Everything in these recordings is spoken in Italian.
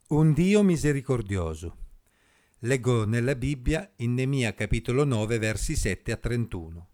Un Dio misericordioso. Leggo nella Bibbia in Neemia capitolo 9 versi 7 a 31.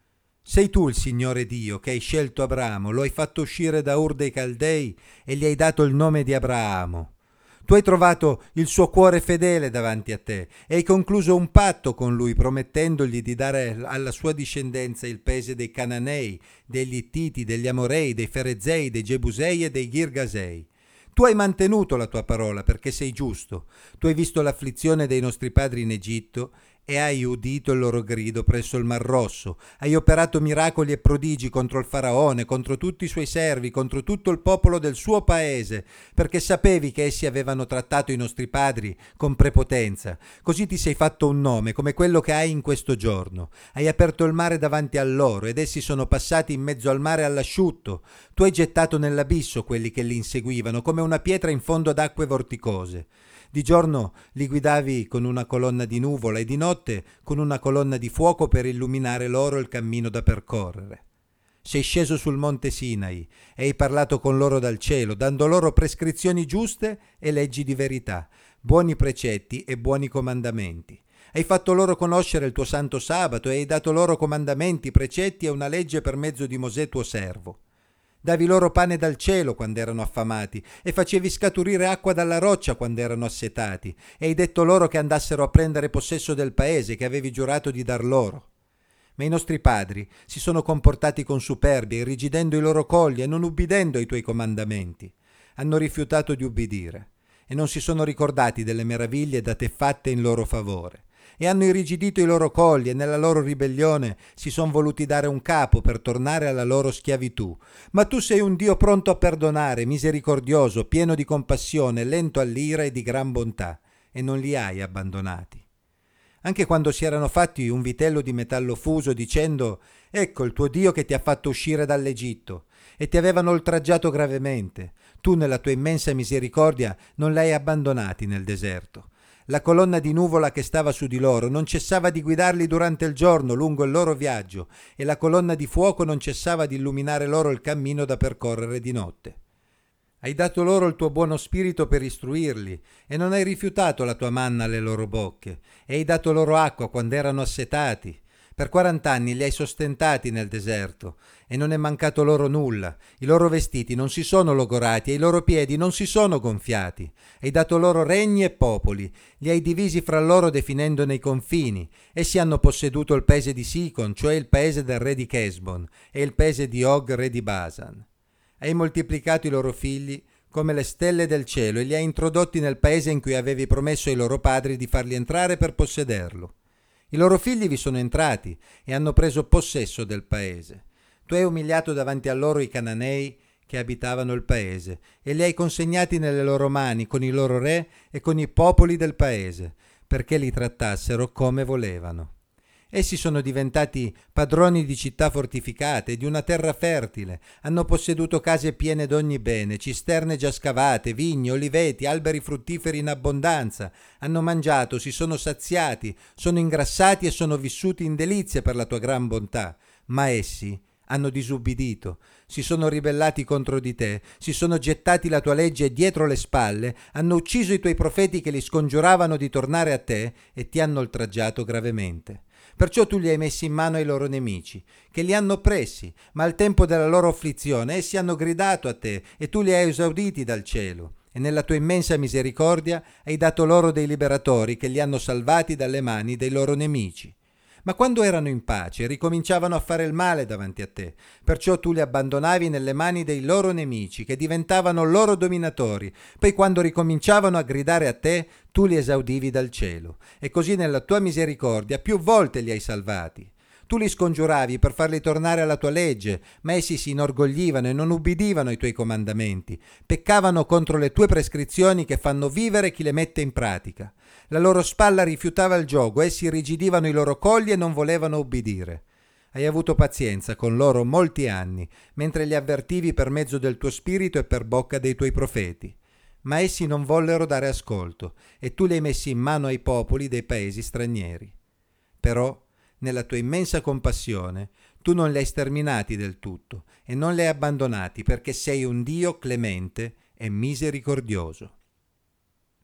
Sei tu il Signore Dio che hai scelto Abramo, lo hai fatto uscire da Ur dei Caldei e gli hai dato il nome di Abramo. Tu hai trovato il suo cuore fedele davanti a te e hai concluso un patto con lui promettendogli di dare alla sua discendenza il paese dei Cananei, degli Ittiti, degli Amorei, dei Ferezei, dei Gebusei e dei Girgasei. Tu hai mantenuto la tua parola perché sei giusto. Tu hai visto l'afflizione dei nostri padri in Egitto e hai udito il loro grido presso il Mar Rosso. Hai operato miracoli e prodigi contro il Faraone, contro tutti i suoi servi, contro tutto il popolo del suo paese, perché sapevi che essi avevano trattato i nostri padri con prepotenza. Così ti sei fatto un nome come quello che hai in questo giorno. Hai aperto il mare davanti a loro ed essi sono passati in mezzo al mare all'asciutto. Tu hai gettato nell'abisso quelli che li inseguivano come una pietra in fondo ad acque vorticose. Di giorno li guidavi con una colonna di nuvola e di notte con una colonna di fuoco per illuminare loro il cammino da percorrere. Sei sceso sul monte Sinai e hai parlato con loro dal cielo, dando loro prescrizioni giuste e leggi di verità, buoni precetti e buoni comandamenti. Hai fatto loro conoscere il tuo santo sabato e hai dato loro comandamenti, precetti e una legge per mezzo di Mosè tuo servo. Davi loro pane dal cielo quando erano affamati e facevi scaturire acqua dalla roccia quando erano assetati e hai detto loro che andassero a prendere possesso del paese che avevi giurato di dar loro. Ma i nostri padri si sono comportati con superbia, irrigidendo i loro colli e non ubbidendo ai tuoi comandamenti. Hanno rifiutato di ubbidire e non si sono ricordati delle meraviglie da te fatte in loro favore. E hanno irrigidito i loro colli e nella loro ribellione si sono voluti dare un capo per tornare alla loro schiavitù. Ma tu sei un Dio pronto a perdonare, misericordioso, pieno di compassione, lento all'ira e di gran bontà, e non li hai abbandonati. Anche quando si erano fatti un vitello di metallo fuso dicendo «Ecco il tuo Dio che ti ha fatto uscire dall'Egitto», e ti avevano oltraggiato gravemente, tu nella tua immensa misericordia non li hai abbandonati nel deserto. La colonna di nuvola che stava su di loro non cessava di guidarli durante il giorno lungo il loro viaggio e la colonna di fuoco non cessava di illuminare loro il cammino da percorrere di notte. Hai dato loro il tuo buono spirito per istruirli e non hai rifiutato la tua manna alle loro bocche e hai dato loro acqua quando erano assetati. Per 40 anni li hai sostentati nel deserto e non è mancato loro nulla. I loro vestiti non si sono logorati e i loro piedi non si sono gonfiati. Hai dato loro regni e popoli, li hai divisi fra loro definendone i confini. Essi hanno posseduto il paese di Sicon, cioè il paese del re di Chesbon, e il paese di Og, re di Basan. Hai moltiplicato i loro figli come le stelle del cielo e li hai introdotti nel paese in cui avevi promesso ai loro padri di farli entrare per possederlo. I loro figli vi sono entrati e hanno preso possesso del paese. Tu hai umiliato davanti a loro i Cananei che abitavano il paese e li hai consegnati nelle loro mani con i loro re e con i popoli del paese, perché li trattassero come volevano. Essi sono diventati padroni di città fortificate e di una terra fertile, hanno posseduto case piene d'ogni bene, cisterne già scavate, vigni, oliveti, alberi fruttiferi in abbondanza, hanno mangiato, si sono saziati, sono ingrassati e sono vissuti in delizie per la tua gran bontà, ma essi hanno disubbidito, si sono ribellati contro di te, si sono gettati la tua legge dietro le spalle, hanno ucciso i tuoi profeti che li scongiuravano di tornare a te e ti hanno oltraggiato gravemente. Perciò tu li hai messi in mano ai loro nemici, che li hanno oppressi, ma al tempo della loro afflizione essi hanno gridato a te e tu li hai esauditi dal cielo. E nella tua immensa misericordia hai dato loro dei liberatori che li hanno salvati dalle mani dei loro nemici. Ma quando erano in pace ricominciavano a fare il male davanti a te, perciò tu li abbandonavi nelle mani dei loro nemici, che diventavano loro dominatori, poi quando ricominciavano a gridare a te, tu li esaudivi dal cielo, e così nella tua misericordia più volte li hai salvati. Tu li scongiuravi per farli tornare alla tua legge, ma essi si inorgoglivano e non ubbidivano ai tuoi comandamenti, peccavano contro le tue prescrizioni che fanno vivere chi le mette in pratica. La loro spalla rifiutava il giogo, essi irrigidivano i loro colli e non volevano ubbidire. Hai avuto pazienza con loro molti anni, mentre li avvertivi per mezzo del tuo spirito e per bocca dei tuoi profeti. Ma essi non vollero dare ascolto, e tu li hai messi in mano ai popoli dei paesi stranieri. Però, nella tua immensa compassione, tu non li hai sterminati del tutto e non li hai abbandonati perché sei un Dio clemente e misericordioso.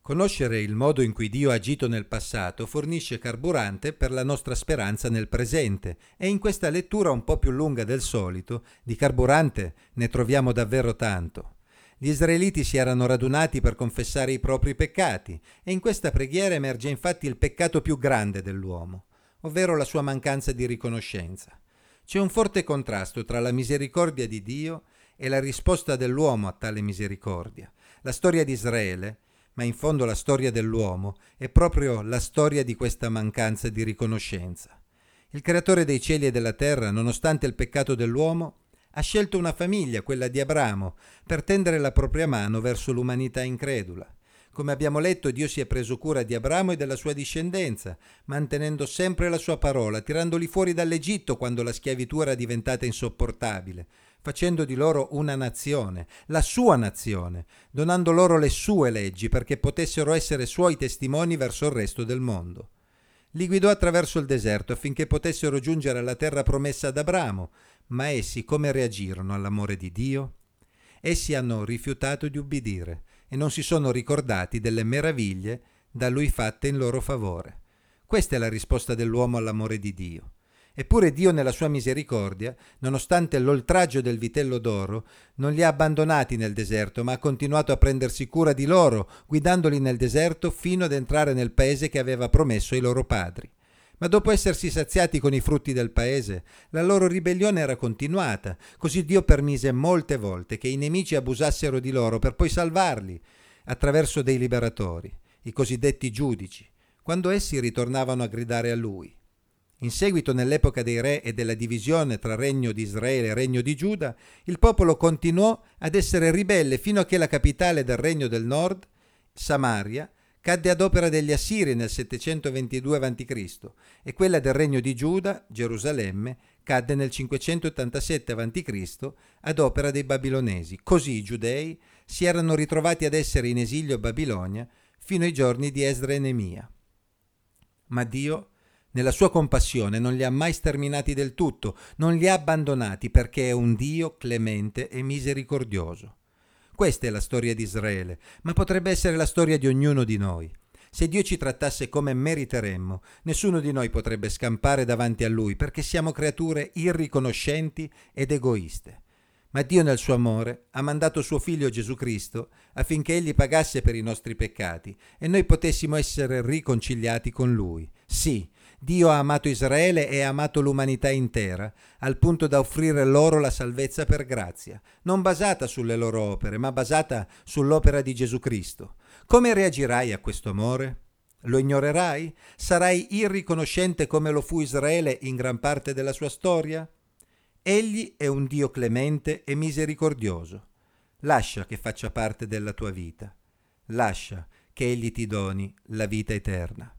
Conoscere il modo in cui Dio ha agito nel passato fornisce carburante per la nostra speranza nel presente e in questa lettura un po' più lunga del solito di carburante ne troviamo davvero tanto. Gli israeliti si erano radunati per confessare i propri peccati e in questa preghiera emerge infatti il peccato più grande dell'uomo, ovvero la sua mancanza di riconoscenza. C'è un forte contrasto tra la misericordia di Dio e la risposta dell'uomo a tale misericordia. La storia di Israele, ma in fondo la storia dell'uomo, è proprio la storia di questa mancanza di riconoscenza. Il creatore dei cieli e della terra, nonostante il peccato dell'uomo, ha scelto una famiglia, quella di Abramo, per tendere la propria mano verso l'umanità incredula. Come abbiamo letto, Dio si è preso cura di Abramo e della sua discendenza, mantenendo sempre la sua parola, tirandoli fuori dall'Egitto quando la schiavitù era diventata insopportabile, facendo di loro una nazione, la sua nazione, donando loro le sue leggi perché potessero essere suoi testimoni verso il resto del mondo. Li guidò attraverso il deserto affinché potessero giungere alla terra promessa ad Abramo, ma essi come reagirono all'amore di Dio? Essi hanno rifiutato di ubbidire e non si sono ricordati delle meraviglie da lui fatte in loro favore. Questa è la risposta dell'uomo all'amore di Dio. Eppure Dio nella sua misericordia, nonostante l'oltraggio del vitello d'oro, non li ha abbandonati nel deserto, ma ha continuato a prendersi cura di loro, guidandoli nel deserto fino ad entrare nel paese che aveva promesso ai loro padri. Ma dopo essersi saziati con i frutti del paese, la loro ribellione era continuata, così Dio permise molte volte che i nemici abusassero di loro per poi salvarli attraverso dei liberatori, i cosiddetti giudici, quando essi ritornavano a gridare a Lui. In seguito, nell'epoca dei re e della divisione tra regno di Israele e regno di Giuda, il popolo continuò ad essere ribelle fino a che la capitale del regno del nord, Samaria, cadde ad opera degli Assiri nel 722 a.C. e quella del regno di Giuda, Gerusalemme, cadde nel 587 a.C. ad opera dei Babilonesi. Così i giudei si erano ritrovati ad essere in esilio a Babilonia fino ai giorni di Esdra e Neemia. Ma Dio, nella sua compassione, non li ha mai sterminati del tutto, non li ha abbandonati perché è un Dio clemente e misericordioso. Questa è la storia di Israele, ma potrebbe essere la storia di ognuno di noi. Se Dio ci trattasse come meriteremmo, nessuno di noi potrebbe scampare davanti a Lui perché siamo creature irriconoscenti ed egoiste. Ma Dio nel suo amore ha mandato suo Figlio Gesù Cristo affinché Egli pagasse per i nostri peccati e noi potessimo essere riconciliati con Lui. Sì, Dio ha amato Israele e ha amato l'umanità intera, al punto da offrire loro la salvezza per grazia, non basata sulle loro opere, ma basata sull'opera di Gesù Cristo. Come reagirai a questo amore? Lo ignorerai? Sarai irriconoscente come lo fu Israele in gran parte della sua storia? Egli è un Dio clemente e misericordioso. Lascia che faccia parte della tua vita. Lascia che Egli ti doni la vita eterna.